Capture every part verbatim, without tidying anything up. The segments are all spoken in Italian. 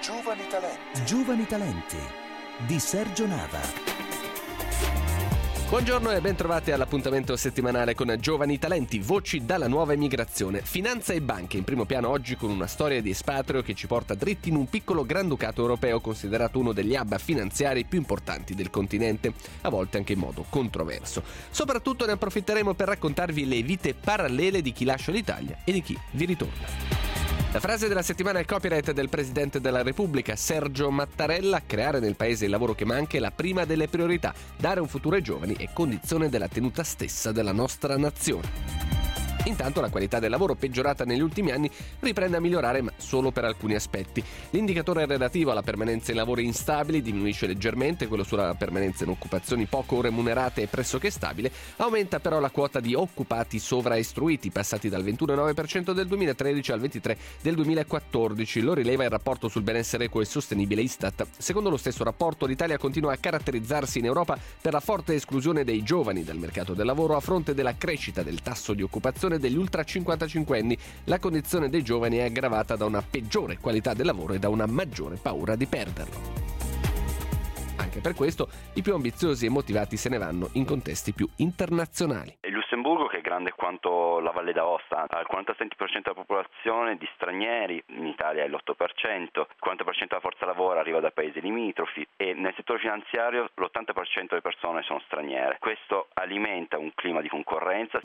Giovani Talenti. Giovani Talenti di Sergio Nava. Buongiorno e ben trovati all'appuntamento settimanale con Giovani Talenti, voci dalla nuova emigrazione. Finanza e banche in primo piano oggi con una storia di espatrio che ci porta dritti in un piccolo granducato europeo considerato uno degli hub finanziari più importanti del continente, a volte anche in modo controverso. Soprattutto ne approfitteremo per raccontarvi le vite parallele di chi lascia l'Italia e di chi vi ritorna. La frase della settimana è il copyright del Presidente della Repubblica, Sergio Mattarella: creare nel paese il lavoro che manca è la prima delle priorità, dare un futuro ai giovani è condizione della tenuta stessa della nostra nazione. Intanto la qualità del lavoro, peggiorata negli ultimi anni, riprende a migliorare, ma solo per alcuni aspetti. L'indicatore relativo alla permanenza in lavori instabili diminuisce leggermente, quello sulla permanenza in occupazioni poco remunerate è pressoché stabile, aumenta però la quota di occupati sovraestruiti, passati dal ventuno virgola nove per cento del duemilatredici al ventitré per cento del duemilaquattordici, lo rileva il rapporto sul benessere equo e sostenibile Istat. Secondo lo stesso rapporto, l'Italia continua a caratterizzarsi in Europa per la forte esclusione dei giovani dal mercato del lavoro a fronte della crescita del tasso di occupazione degli ultra cinquantacinquenni. La condizione dei giovani è aggravata da una peggiore qualità del lavoro e da una maggiore paura di perderlo. Anche per questo i più ambiziosi e motivati se ne vanno in contesti più internazionali. Il Lussemburgo, che è grande quanto la Valle d'Aosta, ha il quarantasette per cento della popolazione di stranieri, in Italia è l'otto per cento, il quaranta per cento della forza lavoro arriva da paesi limitrofi e nel settore finanziario l'ottanta per cento delle persone sono straniere. Questo alimenta un clima di concorrenza.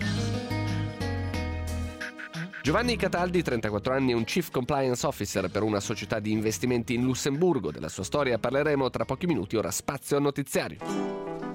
Giovanni Cataldi, trentaquattro anni, è un Chief Compliance Officer per una società di investimenti in Lussemburgo. Della sua storia parleremo tra pochi minuti, ora spazio al notiziario.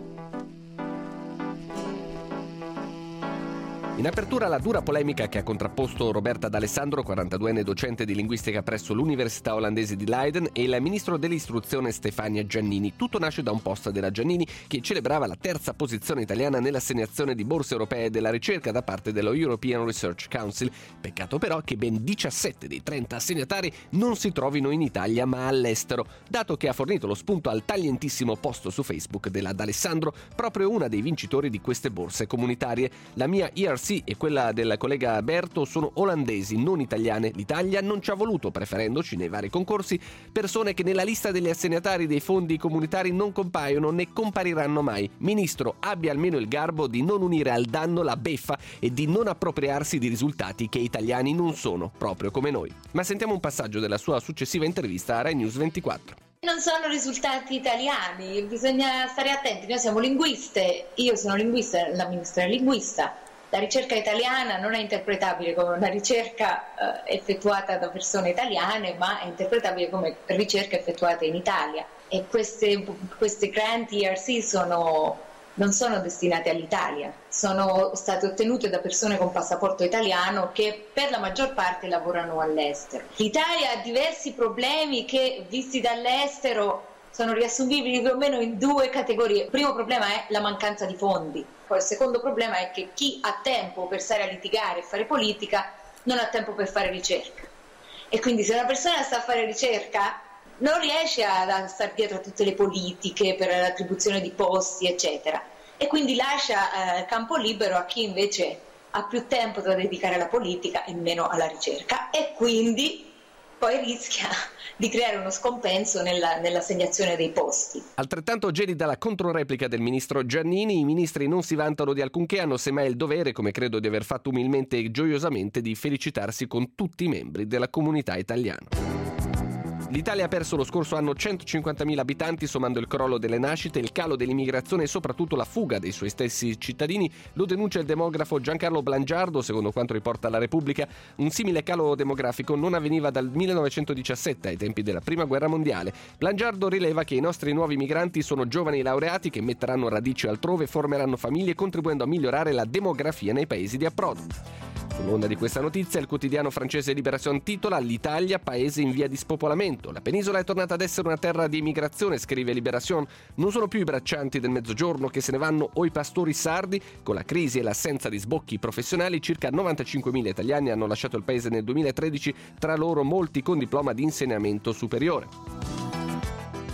In apertura la dura polemica che ha contrapposto Roberta D'Alessandro, quarantaduenne docente di linguistica presso l'Università olandese di Leiden, e il ministro dell'istruzione Stefania Giannini. Tutto nasce da un post della Giannini che celebrava la terza posizione italiana nell'assegnazione di borse europee della ricerca da parte dello European Research Council. Peccato però che ben diciassette dei trenta assegnatari non si trovino in Italia ma all'estero, dato che ha fornito lo spunto al taglientissimo post su Facebook della D'Alessandro, proprio una dei vincitori di queste borse comunitarie. La mia E R C e quella del collega Berto sono olandesi, non italiane. L'Italia non ci ha voluto, preferendoci nei vari concorsi persone che nella lista degli assegnatari dei fondi comunitari non compaiono né compariranno mai. Ministro, abbia almeno il garbo di non unire al danno la beffa e di non appropriarsi di risultati che italiani non sono, proprio come noi. Ma sentiamo un passaggio della sua successiva intervista a Rai News ventiquattro. Non sono risultati italiani, bisogna stare attenti, noi siamo linguiste, io sono linguista, la ministra è linguista. La ricerca italiana non è interpretabile come una ricerca eh, effettuata da persone italiane, ma è interpretabile come ricerca effettuata in Italia. E queste, queste grant E R C sono, non sono destinate all'Italia, sono state ottenute da persone con passaporto italiano che per la maggior parte lavorano all'estero. L'Italia ha diversi problemi che, visti dall'estero, sono riassumibili più o meno in due categorie. Il primo problema è la mancanza di fondi. Poi il secondo problema è che chi ha tempo per stare a litigare e fare politica non ha tempo per fare ricerca. E quindi se una persona sta a fare ricerca non riesce a stare dietro a tutte le politiche per l'attribuzione di posti, eccetera. E quindi lascia eh, campo libero a chi invece ha più tempo da dedicare alla politica e meno alla ricerca. E quindi poi rischia di creare uno scompenso nella, nell'assegnazione dei posti. Altrettanto gelida la controreplica del ministro Giannini: i ministri non si vantano di alcunché, hanno semmai il dovere, come credo di aver fatto umilmente e gioiosamente, di felicitarsi con tutti i membri della comunità italiana. L'Italia ha perso lo scorso anno centocinquantamila abitanti, sommando il crollo delle nascite, il calo dell'immigrazione e soprattutto la fuga dei suoi stessi cittadini. Lo denuncia il demografo Giancarlo Blangiardo. Secondo quanto riporta la Repubblica, un simile calo demografico non avveniva dal millenovecentodiciassette, ai tempi della Prima Guerra Mondiale. Blangiardo rileva che i nostri nuovi migranti sono giovani laureati che metteranno radici altrove, formeranno famiglie, contribuendo a migliorare la demografia nei paesi di approdo. Sull'onda di questa notizia, il quotidiano francese Libération titola: l'Italia paese in via di spopolamento. La penisola è tornata ad essere una terra di immigrazione, scrive Libération. Non sono più i braccianti del mezzogiorno che se ne vanno o i pastori sardi. Con la crisi e l'assenza di sbocchi professionali, circa novantacinquemila italiani hanno lasciato il paese nel duemilatredici, tra loro molti con diploma di insegnamento superiore.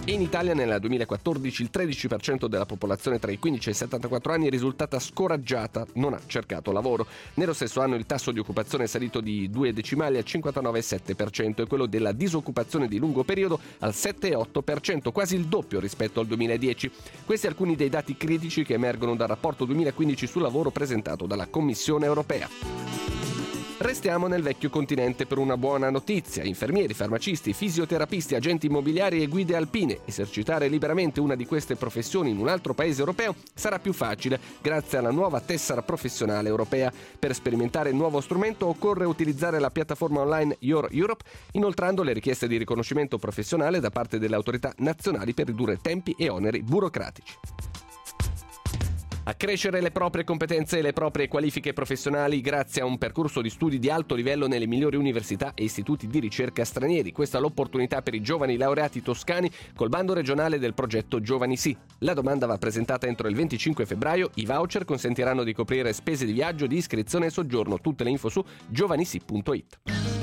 E in Italia nel duemilaquattordici il tredici per cento della popolazione tra i quindici e i settantaquattro anni è risultata scoraggiata, non ha cercato lavoro. Nello stesso anno il tasso di occupazione è salito di due decimali al cinquantanove virgola sette per cento e quello della disoccupazione di lungo periodo al sette virgola otto per cento, quasi il doppio rispetto al duemiladieci. Questi alcuni dei dati critici che emergono dal rapporto duemilaquindici sul lavoro presentato dalla Commissione europea. Restiamo nel vecchio continente per una buona notizia. Infermieri, farmacisti, fisioterapisti, agenti immobiliari e guide alpine. Esercitare liberamente una di queste professioni in un altro paese europeo sarà più facile grazie alla nuova tessera professionale europea. Per sperimentare il nuovo strumento occorre utilizzare la piattaforma online Your Europe, inoltrando le richieste di riconoscimento professionale da parte delle autorità nazionali per ridurre tempi e oneri burocratici. Accrescere le proprie competenze e le proprie qualifiche professionali grazie a un percorso di studi di alto livello nelle migliori università e istituti di ricerca stranieri. Questa è l'opportunità per i giovani laureati toscani col bando regionale del progetto Giovani Sì. La domanda va presentata entro il venticinque febbraio. I voucher consentiranno di coprire spese di viaggio, di iscrizione e soggiorno. Tutte le info su giovanisi punto it.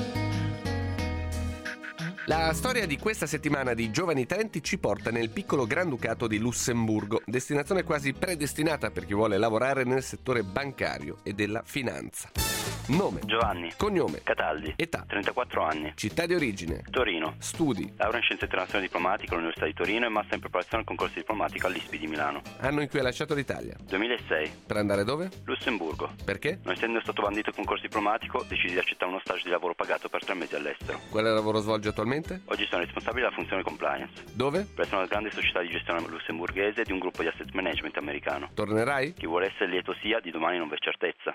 La storia di questa settimana di Giovani Talenti ci porta nel piccolo Granducato di Lussemburgo, destinazione quasi predestinata per chi vuole lavorare nel settore bancario e della finanza. Nome: Giovanni. Cognome: Cataldi. Età: trentaquattro anni. Città di origine: Torino. Studi: Laurea in Scienze Internazionali Diplomatiche all'Università di Torino e master in preparazione al concorso diplomatico all'I S P I di Milano. Anno in cui hai lasciato l'Italia: duemilasei. Per andare dove? Lussemburgo. Perché? Non essendo stato bandito il concorso diplomatico, decisi di accettare uno stage di lavoro pagato per tre mesi all'estero. Quale lavoro svolgi attualmente? Oggi sono responsabile della funzione compliance Dove? presso una grande società di gestione lussemburghese di un gruppo di asset management americano. Tornerai? Chi vuole essere lieto sia, di domani non v'è certezza.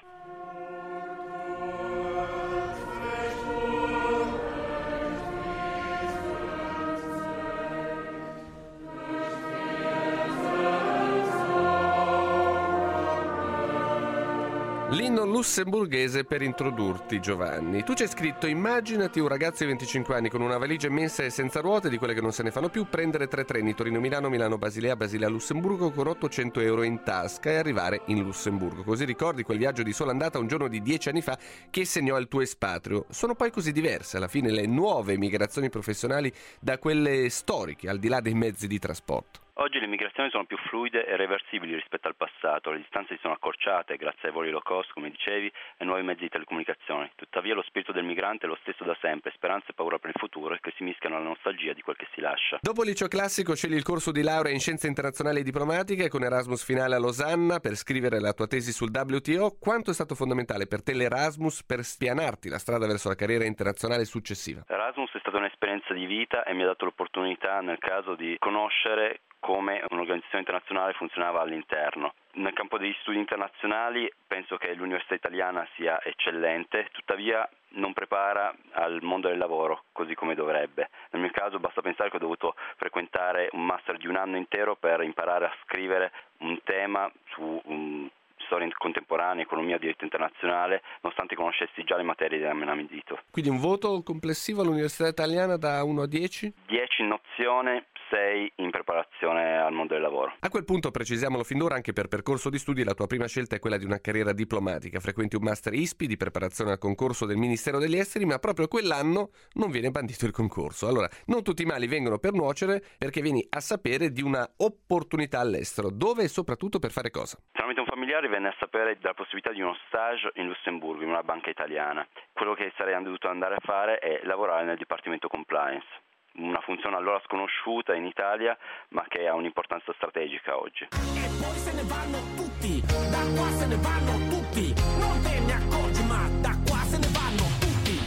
L'inno lussemburghese per introdurti, Giovanni. Tu c'hai scritto: immaginati un ragazzo di venticinque anni con una valigia immensa e senza ruote, di quelle che non se ne fanno più, prendere tre treni Torino-Milano, Milano-Basilea, Basilea-Lussemburgo con ottocento euro in tasca e arrivare in Lussemburgo. Così ricordi quel viaggio di sola andata un giorno di dieci anni fa che segnò il tuo espatrio. Sono poi così diverse alla fine le nuove migrazioni professionali da quelle storiche, al di là dei mezzi di trasporto. Oggi le migrazioni sono più fluide e reversibili rispetto al passato, le distanze si sono accorciate grazie ai voli low cost, come dicevi, e nuovi mezzi di telecomunicazione. Tuttavia lo spirito del migrante è lo stesso da sempre, speranza e paura per il futuro che si mischiano alla nostalgia di quel che si lascia. Dopo il liceo classico scegli il corso di laurea in Scienze Internazionali e Diplomatiche con Erasmus finale a Losanna per scrivere la tua tesi sul W T O. Quanto è stato fondamentale per te l'Erasmus per spianarti la strada verso la carriera internazionale successiva? Erasmus è stata un'esperienza di vita e mi ha dato l'opportunità nel caso di conoscere come un'organizzazione internazionale funzionava all'interno. Nel campo degli studi internazionali penso che l'università italiana sia eccellente, tuttavia non prepara al mondo del lavoro così come dovrebbe. Nel mio caso basta pensare che ho dovuto frequentare un master di un anno intero per imparare a scrivere un tema su un storia contemporanea, economia, diritto internazionale, nonostante conoscessi già le materie della menamidito. Quindi un voto complessivo all'università italiana da uno a dieci? dieci in nozione, sei in preparazione al mondo del lavoro. A quel punto, precisiamolo fin d'ora, anche per percorso di studi la tua prima scelta è quella di una carriera diplomatica. Frequenti un master I S P I di preparazione al concorso del Ministero degli Esteri, ma proprio quell'anno non viene bandito il concorso. Allora, non tutti i mali vengono per nuocere, perché vieni a sapere di una opportunità all'estero. Dove e soprattutto per fare cosa? Tramite un familiare venne a sapere della possibilità di uno stage in Lussemburgo, in una banca italiana. Quello che sarei dovuto andare a fare è lavorare nel Dipartimento Compliance, una funzione allora sconosciuta in Italia ma che ha un'importanza strategica oggi. E poi se ne vanno tutti, da qua se ne vanno tutti, non te ne accorgi ma da qua se ne vanno tutti.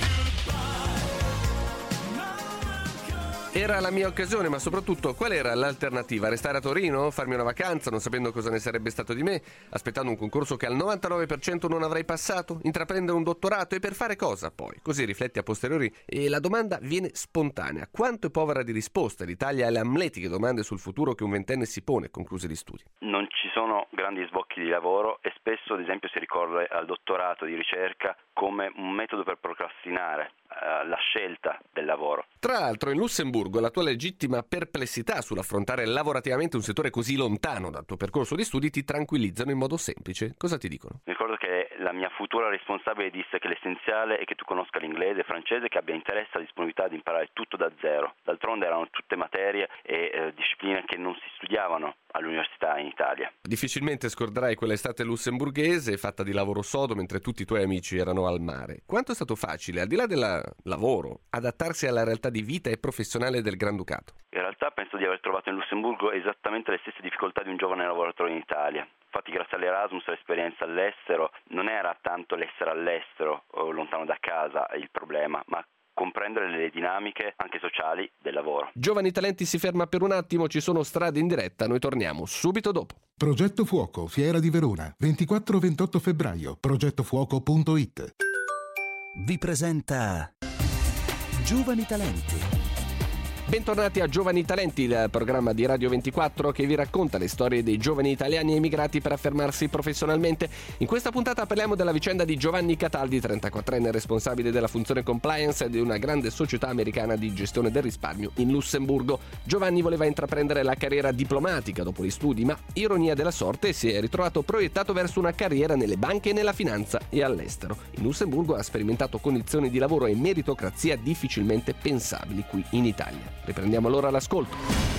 Era la mia occasione, ma soprattutto qual era l'alternativa? Restare a Torino? Farmi una vacanza non sapendo cosa ne sarebbe stato di me? Aspettando un concorso che al novantanove per cento non avrei passato? Intraprendere un dottorato? E per fare cosa poi? Così rifletti a posteriori e la domanda viene spontanea. Quanto è povera di risposte l'Italia alle amletiche domande sul futuro che un ventenne si pone conclusi gli studi? Non ci sono grandi sbocchi di lavoro e spesso ad esempio si ricorre al dottorato di ricerca come un metodo per procrastinare uh, la scelta del lavoro. Tra l'altro in Lussemburgo la tua legittima perplessità sull'affrontare lavorativamente un settore così lontano dal tuo percorso di studi ti tranquillizzano in modo semplice. Cosa ti dicono? Mi ricordo che la mia futura responsabile disse che l'essenziale è che tu conosca l'inglese e il francese, che abbia interesse e disponibilità di imparare tutto da zero. D'altronde erano tutte materie e eh, discipline che non si studiavano all'università in Italia. Difficilmente scorderai quell'estate lussemburghese fatta di lavoro sodo mentre tutti i tuoi amici erano al mare. Quanto è stato facile, al di là del lavoro, adattarsi alla realtà di vita e professionale del Granducato? In realtà penso di aver trovato in Lussemburgo esattamente le stesse difficoltà di un giovane lavoratore in Italia. Infatti grazie all'Erasmus e all'esperienza all'estero non era tanto l'essere all'estero o lontano da casa il problema, ma comprendere le dinamiche anche sociali del lavoro. Giovani Talenti si ferma per un attimo, ci sono strade in diretta, noi torniamo subito dopo. Progetto Fuoco, Fiera di Verona, ventiquattro ventotto febbraio, progettofuoco punto it. Vi presenta Giovani Talenti. Bentornati a Giovani Talenti, il programma di Radio ventiquattro che vi racconta le storie dei giovani italiani emigrati per affermarsi professionalmente. In questa puntata parliamo della vicenda di Giovanni Cataldi, trentaquattrenne responsabile della funzione compliance di una grande società americana di gestione del risparmio in Lussemburgo. Giovanni voleva intraprendere la carriera diplomatica dopo gli studi, ma ironia della sorte si è ritrovato proiettato verso una carriera nelle banche e nella finanza e all'estero. In Lussemburgo ha sperimentato condizioni di lavoro e meritocrazia difficilmente pensabili qui in Italia. Riprendiamo allora l'ascolto.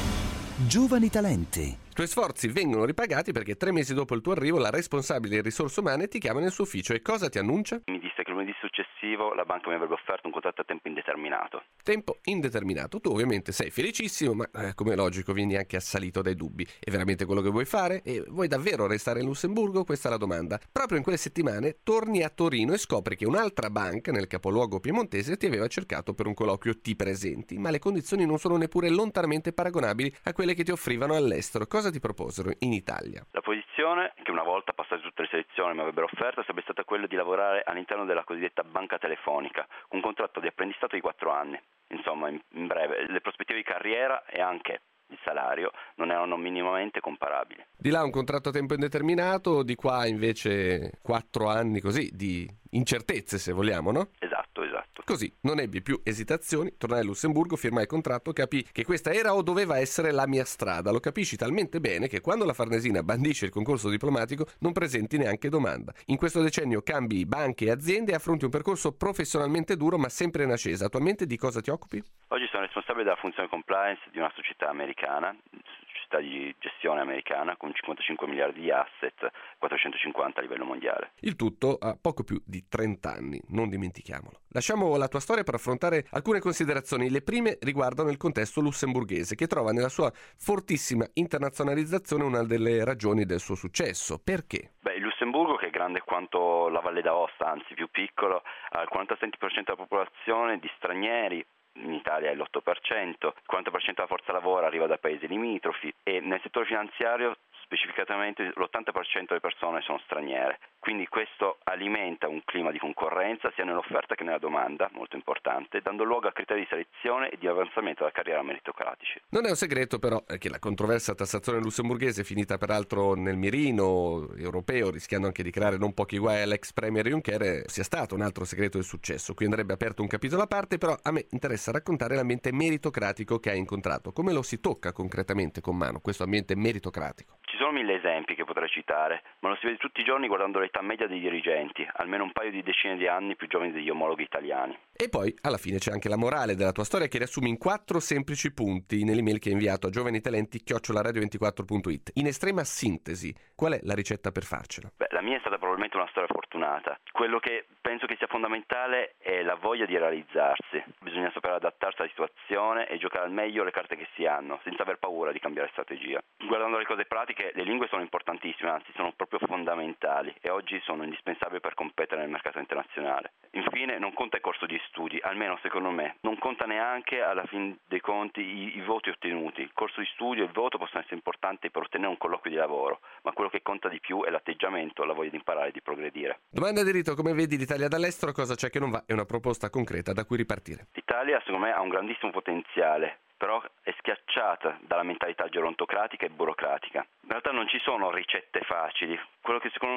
Giovani Talenti. I tuoi sforzi vengono ripagati perché tre mesi dopo il tuo arrivo la responsabile di risorse umane ti chiama nel suo ufficio e cosa ti annuncia? Mi disse che lunedì successivo la banca mi avrebbe offerto un contratto a tempo indeterminato. Tempo indeterminato. Tu ovviamente sei felicissimo, ma eh, come è logico vieni anche assalito dai dubbi. È veramente quello che vuoi fare? E vuoi davvero restare in Lussemburgo? Questa è la domanda. Proprio in quelle settimane torni a Torino e scopri che un'altra banca nel capoluogo piemontese ti aveva cercato per un colloquio Ti presenti, ma le condizioni non sono neppure lontanamente paragonabili a quelle che ti offrivano all'estero. Cosa ti proposero in Italia? La posizione, che una volta passate tutte le selezioni mi avrebbero offerto, sarebbe stata quella di lavorare all'interno della cosiddetta banca telefonica, con un contratto di apprendistato di quattro anni. Insomma, in, in breve, le prospettive di carriera e anche il salario non erano minimamente comparabili. Di là un contratto a tempo indeterminato, di qua invece quattro anni così di incertezze, se vogliamo, no? Esatto, esatto. Così non ebbi più esitazioni, tornai a Lussemburgo, firmai il contratto, capii che questa era o doveva essere la mia strada. Lo capisci talmente bene che quando la Farnesina bandisce il concorso diplomatico non presenti neanche domanda. In questo decennio cambi banche e aziende e affronti un percorso professionalmente duro ma sempre in ascesa. Attualmente di cosa ti occupi? Oggi sono responsabile della funzione compliance di una società americana, società di gestione americana con cinquantacinque miliardi di asset, quattrocentocinquanta a livello mondiale. Il tutto a poco più di trenta anni, non dimentichiamolo. Lasciamo la tua storia per affrontare alcune considerazioni. Le prime riguardano il contesto lussemburghese, che trova nella sua fortissima internazionalizzazione una delle ragioni del suo successo. Perché? Beh, il Lussemburgo, che è grande quanto la Valle d'Aosta, anzi più piccolo, ha il quarantasette per cento della popolazione di stranieri. In Italia è l'otto per cento, il quaranta per cento della forza lavoro arriva da paesi limitrofi e nel settore finanziario specificatamente l'ottanta per cento delle persone sono straniere. Quindi questo alimenta un clima di concorrenza sia nell'offerta che nella domanda, molto importante, dando luogo a criteri di selezione e di avanzamento della carriera meritocratici. Non è un segreto però che la controversa tassazione lussemburghese, finita peraltro nel mirino europeo, rischiando anche di creare non pochi guai all'ex premier Juncker, sia stato un altro segreto del successo. Qui andrebbe aperto un capitolo a parte, però a me interessa raccontare l'ambiente meritocratico che hai incontrato. Come lo si tocca concretamente con mano questo ambiente meritocratico? Ci sono mille esempi che potrei citare, ma lo si vede tutti i giorni guardando l'età media dei dirigenti, almeno un paio di decine di anni più giovani degli omologhi italiani. E poi, alla fine, c'è anche la morale della tua storia che riassumi in quattro semplici punti nell'email che hai inviato a giovanitalenti chiocciola radio ventiquattro punto it. In estrema sintesi, qual è la ricetta per farcela? Beh, la mia è stata probabilmente una storia fortunata. Quello che penso che sia fondamentale è la voglia di realizzarsi. Bisogna saper adattarsi alla situazione e giocare al meglio le carte che si hanno, senza aver paura di cambiare strategia. Guardando le cose pratiche, le lingue sono importantissime, anzi sono proprio fondamentali e oggi sono indispensabili per competere nel mercato internazionale. Infine, non conta il corso di studi, almeno secondo me. Non conta neanche alla fin dei conti i, i voti ottenuti. Il corso di studio e il voto possono essere importanti per ottenere un colloquio di lavoro, ma quello che conta di più è l'atteggiamento, la voglia di imparare e di progredire. Domanda di rito: come vedi l'Italia dall'estero? Cosa c'è che non va? È una proposta concreta da cui ripartire. L'Italia, secondo me, ha un grandissimo potenziale, però è schiacciata dalla mentalità gerontocratica e burocratica. In realtà non ci sono ricette facili. Quello che secondo me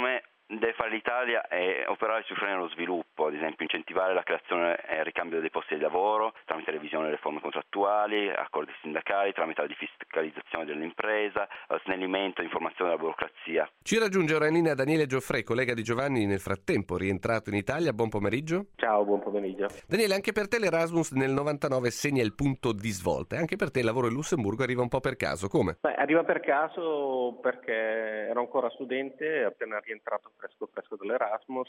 deve fare l'Italia è operare sui freni allo sviluppo, ad esempio incentivare la creazione e il ricambio dei posti di lavoro tramite revisione delle forme contrattuali, accordi sindacali, tramite la defiscalizzazione dell'impresa, snellimento e informazione della burocrazia. Ci raggiunge ora in linea Daniele Gioffrè, collega di Giovanni nel frattempo, rientrato in Italia. Buon pomeriggio. Ciao, buon pomeriggio. Daniele, anche per te l'Erasmus nel novantanove segna il punto di svolta, e anche per te il lavoro in Lussemburgo arriva un po' per caso, come? Beh, arriva per caso perché ero ancora studente, appena rientrato fresco fresco dall'Erasmus,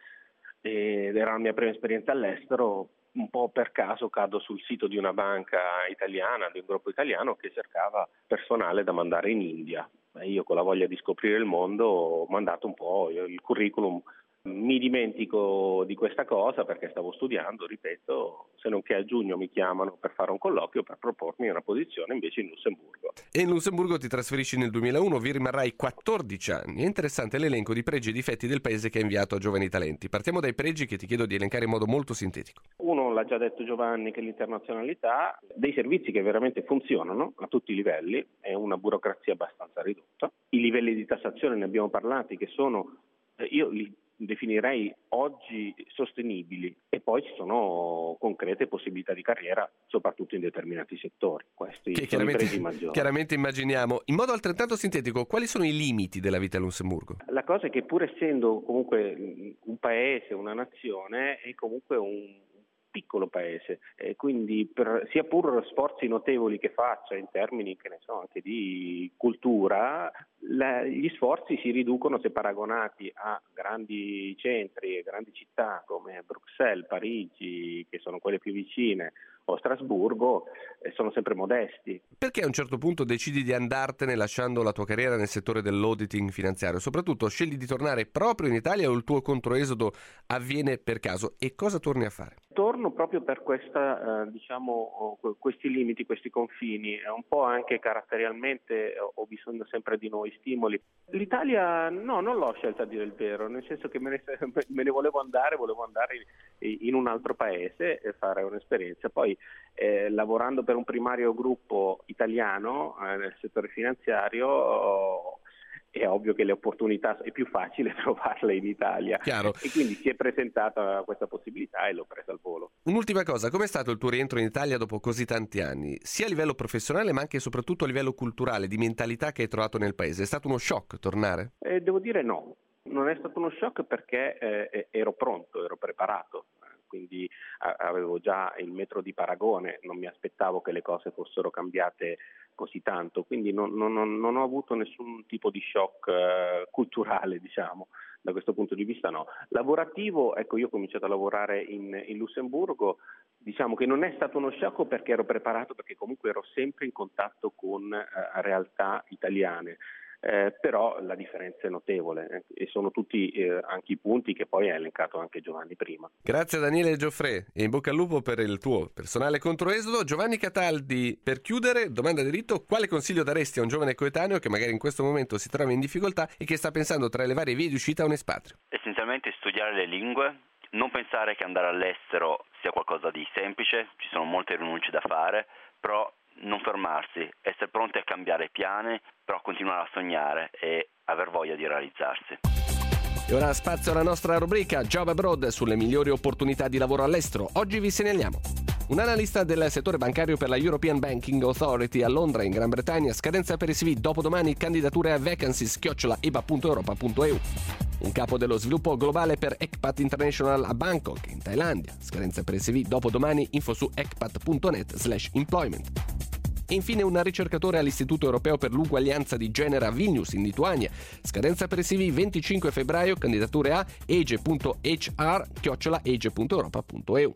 ed era la mia prima esperienza all'estero. Un po' per caso cado sul sito di una banca italiana, di un gruppo italiano che cercava personale da mandare in India. E io, con la voglia di scoprire il mondo, ho mandato un po' il curriculum. Mi dimentico di questa cosa perché stavo studiando, ripeto, se non che a giugno mi chiamano per fare un colloquio per propormi una posizione invece in Lussemburgo. E in Lussemburgo ti trasferisci nel duemilauno, vi rimarrai quattordici anni. È interessante l'elenco di pregi e difetti del paese che ha inviato a Giovani Talenti. Partiamo dai pregi che ti chiedo di elencare in modo molto sintetico. Uno, l'ha già detto Giovanni, che è l'internazionalità, dei servizi che veramente funzionano a tutti i livelli, è una burocrazia abbastanza ridotta. I livelli di tassazione, ne abbiamo parlati, che sono, io li definirei oggi sostenibili, e poi ci sono concrete possibilità di carriera soprattutto in determinati settori. Questi che sono i pregi maggiori. Chiaramente immaginiamo. In modo altrettanto sintetico, quali sono i limiti della vita a Lussemburgo? La cosa è che, pur essendo comunque un paese, una nazione, è comunque un piccolo paese, e quindi per, sia pur sforzi notevoli che faccia in termini, che ne so, anche di cultura, la, gli sforzi si riducono se paragonati a grandi centri, grandi città come Bruxelles, Parigi, che sono quelle più vicine, o Strasburgo, eh, sono sempre modesti. Perché a un certo punto decidi di andartene lasciando la tua carriera nel settore dell'auditing finanziario? Soprattutto, scegli di tornare proprio in Italia o il tuo controesodo avviene per caso? E cosa torni a fare? Torno proprio per questa, eh, diciamo, questi limiti, questi confini. È un po' anche caratterialmente ho bisogno sempre di nuovi stimoli. L'Italia no, non l'ho scelta, a dire il vero, nel senso che me ne, me ne volevo andare, volevo andare in un altro paese e fare un'esperienza. Poi eh, lavorando per un primario gruppo italiano eh, nel settore finanziario, oh, è ovvio che le opportunità è più facile trovarle in Italia. Chiaro. E quindi si è presentata questa possibilità e l'ho presa al volo. Un'ultima cosa, com'è stato il tuo rientro in Italia dopo così tanti anni? Sia a livello professionale ma anche e soprattutto a livello culturale, di mentalità che hai trovato nel paese. È stato uno shock tornare? Eh, devo dire no, non è stato uno shock perché eh, ero pronto, ero preparato. Quindi avevo già il metro di paragone, non mi aspettavo che le cose fossero cambiate così tanto, quindi non, non, non ho avuto nessun tipo di shock eh, culturale, diciamo, da questo punto di vista no. Lavorativo, ecco, io ho cominciato a lavorare in, in Lussemburgo, diciamo che non è stato uno shock perché ero preparato, perché comunque ero sempre in contatto con eh, realtà italiane. Eh, però la differenza è notevole eh, e sono tutti eh, anche i punti che poi ha elencato anche Giovanni prima. Grazie a Daniele Gioffrè e in bocca al lupo per il tuo personale controesodo. Giovanni Cataldi, per chiudere, domanda di diritto: quale consiglio daresti a un giovane coetaneo che magari in questo momento si trova in difficoltà e che sta pensando tra le varie vie di uscita a un espatrio? Essenzialmente studiare le lingue, non pensare che andare all'estero sia qualcosa di semplice, ci sono molte rinunce da fare, però non fermarsi, essere pronti a cambiare piani, però continuare a sognare e aver voglia di realizzarsi. E ora spazio alla nostra rubrica Job Abroad sulle migliori opportunità di lavoro all'estero. Oggi vi segnaliamo un analista del settore bancario per la European Banking Authority a Londra, in Gran Bretagna. Scadenza per i C V dopodomani, candidature a vacancies chiocciola e b a punto europa punto e u. Un capo dello sviluppo globale per Ecpat International a Bangkok, in Thailandia. Scadenza per i C V dopodomani, info su ecpat punto net slash employment. E infine un ricercatore all'Istituto Europeo per l'Uguaglianza di genere a Vilnius, in Lituania. Scadenza per i C V venticinque febbraio, candidature a ege punto h r chiocciola ege punto europa punto e u.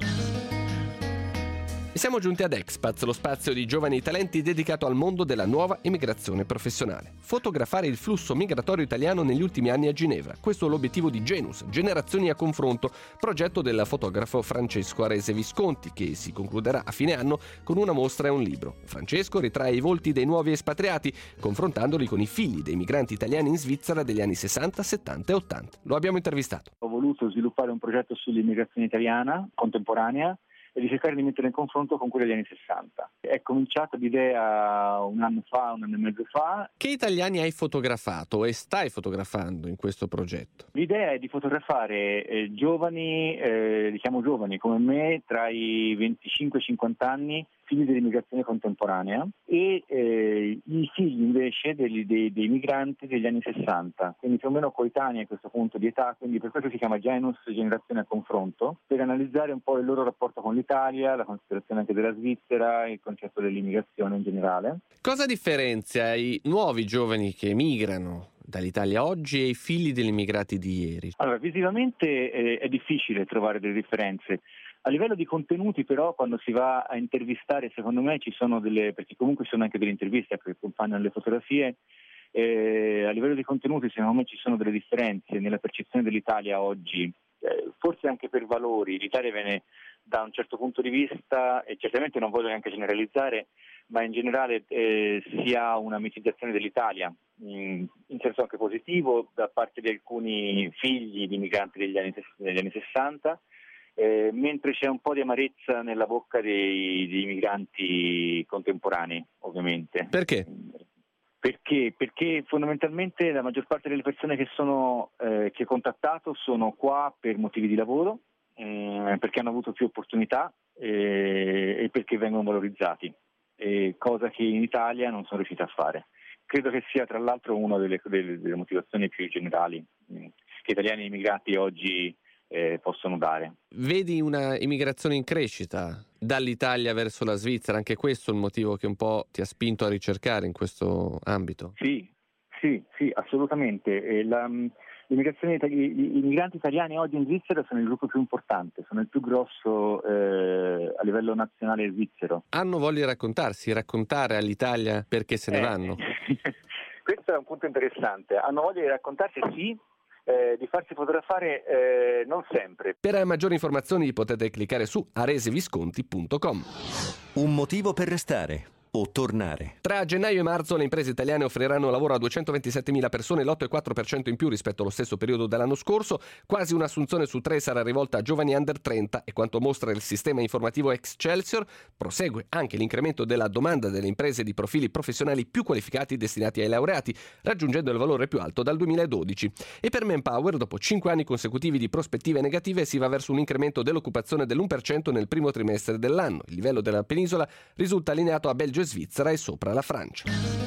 E siamo giunti ad Expats, lo spazio di giovani talenti dedicato al mondo della nuova emigrazione professionale. Fotografare il flusso migratorio italiano negli ultimi anni a Ginevra. Questo è l'obiettivo di Genus, Generazioni a Confronto, progetto del fotografo Francesco Arese Visconti, che si concluderà a fine anno con una mostra e un libro. Francesco ritrae i volti dei nuovi espatriati, confrontandoli con i figli dei migranti italiani in Svizzera degli anni sessanta, settanta e ottanta. Lo abbiamo intervistato. Ho voluto sviluppare un progetto sull'immigrazione italiana contemporanea, e di cercare di mettere in confronto con quelle degli anni sessanta. È cominciata l'idea un anno fa, un anno e mezzo fa. Che italiani hai fotografato e stai fotografando in questo progetto? L'idea è di fotografare eh, giovani, eh, diciamo giovani come me, tra i venticinque e i cinquanta anni, figli dell'immigrazione contemporanea, e eh, i figli invece dei, dei, dei migranti degli anni sessanta, quindi più o meno coetanei a questo punto di età, quindi per questo si chiama Genus, generazione a confronto, per analizzare un po' il loro rapporto con l'Italia, la considerazione anche della Svizzera, il concetto dell'immigrazione in generale. Cosa differenzia i nuovi giovani che emigrano dall'Italia oggi e i figli degli immigrati di ieri? Allora, visivamente eh, è difficile trovare delle differenze. A livello di contenuti però, quando si va a intervistare, secondo me ci sono delle, perché comunque ci sono anche delle interviste che accompagnano le fotografie, eh, a livello di contenuti secondo me ci sono delle differenze nella percezione dell'Italia oggi, eh, forse anche per valori. L'Italia viene da un certo punto di vista, e certamente non voglio neanche generalizzare, ma in generale eh, si ha una mitizzazione dell'Italia, in, in senso anche positivo, da parte di alcuni figli di migranti degli anni, degli anni sessanta, Eh, mentre c'è un po' di amarezza nella bocca dei, dei migranti contemporanei, ovviamente. Perché? Perché? Perché fondamentalmente la maggior parte delle persone che sono eh, che ho contattato sono qua per motivi di lavoro, eh, perché hanno avuto più opportunità eh, e perché vengono valorizzati, eh, cosa che in Italia non sono riusciti a fare. Credo che sia tra l'altro una delle, delle, delle motivazioni più generali eh, che italiani e immigrati oggi Eh, possono dare. Vedi una immigrazione in crescita dall'Italia verso la Svizzera, anche questo è un motivo che un po' ti ha spinto a ricercare in questo ambito? Sì, sì, sì, assolutamente. E la, l'immigrazione, gli immigranti italiani oggi in Svizzera sono il gruppo più importante, sono il più grosso eh, a livello nazionale svizzero. Hanno voglia di raccontarsi, raccontare all'Italia perché se ne eh, vanno? Questo è un punto interessante. Hanno voglia di raccontarsi, sì. Eh, di farsi fotografare eh, non sempre. Per maggiori informazioni potete cliccare su aresevisconti punto com. Un motivo per restare o tornare. Tra gennaio e marzo le imprese italiane offriranno lavoro a duecentoventisettemila persone, l'otto virgola quattro per cento in più rispetto allo stesso periodo dell'anno scorso. Quasi un'assunzione su tre sarà rivolta a giovani under trenta e quanto mostra il sistema informativo Excelsior, prosegue anche l'incremento della domanda delle imprese di profili professionali più qualificati destinati ai laureati, raggiungendo il valore più alto dal duemiladodici. E per Manpower, dopo cinque anni consecutivi di prospettive negative, si va verso un incremento dell'occupazione dell'uno per cento nel primo trimestre dell'anno. Il livello della penisola risulta allineato a Belgio e Svizzera e sopra la Francia.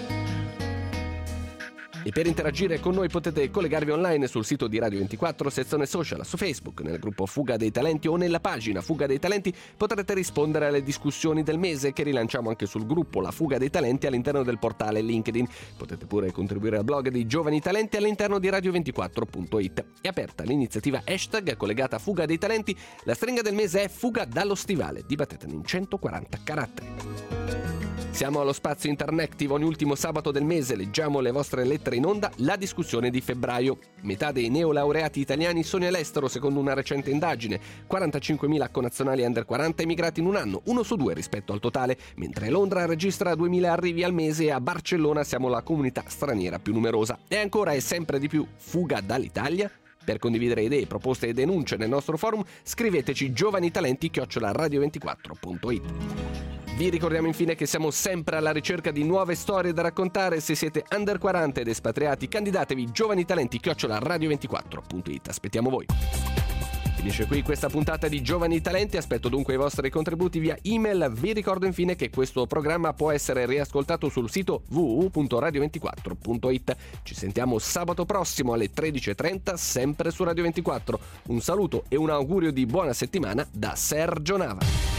E per interagire con noi potete collegarvi online sul sito di Radio ventiquattro, sezione social, su Facebook, nel gruppo Fuga dei Talenti o nella pagina Fuga dei Talenti. Potrete rispondere alle discussioni del mese che rilanciamo anche sul gruppo La Fuga dei Talenti all'interno del portale LinkedIn. Potete pure contribuire al blog dei Giovani Talenti all'interno di radio ventiquattro punto it. È aperta l'iniziativa hashtag collegata a Fuga dei Talenti. La stringa del mese è Fuga dallo Stivale. Dibattetene in centoquaranta caratteri. Siamo allo spazio Interactive, ogni ultimo sabato del mese leggiamo le vostre lettere in onda, la discussione di febbraio. Metà dei neolaureati italiani sono all'estero secondo una recente indagine, quarantacinquemila connazionali under quaranta emigrati in un anno, uno su due rispetto al totale, mentre Londra registra duemila arrivi al mese e a Barcellona siamo la comunità straniera più numerosa. E ancora e sempre di più fuga dall'Italia? Per condividere idee, proposte e denunce nel nostro forum scriveteci giovanitalenti chiocciola radio ventiquattro punto it. Vi ricordiamo infine che siamo sempre alla ricerca di nuove storie da raccontare. Se siete under quaranta ed espatriati, candidatevi giovanitalenti chiocciola radio ventiquattro punto it. Aspettiamo voi. Finisce qui questa puntata di Giovani Talenti, aspetto dunque i vostri contributi via email. Vi ricordo infine che questo programma può essere riascoltato sul sito w w w punto radio ventiquattro punto it. Ci sentiamo sabato prossimo alle tredici e trenta, sempre su Radio ventiquattro. Un saluto e un augurio di buona settimana da Sergio Nava.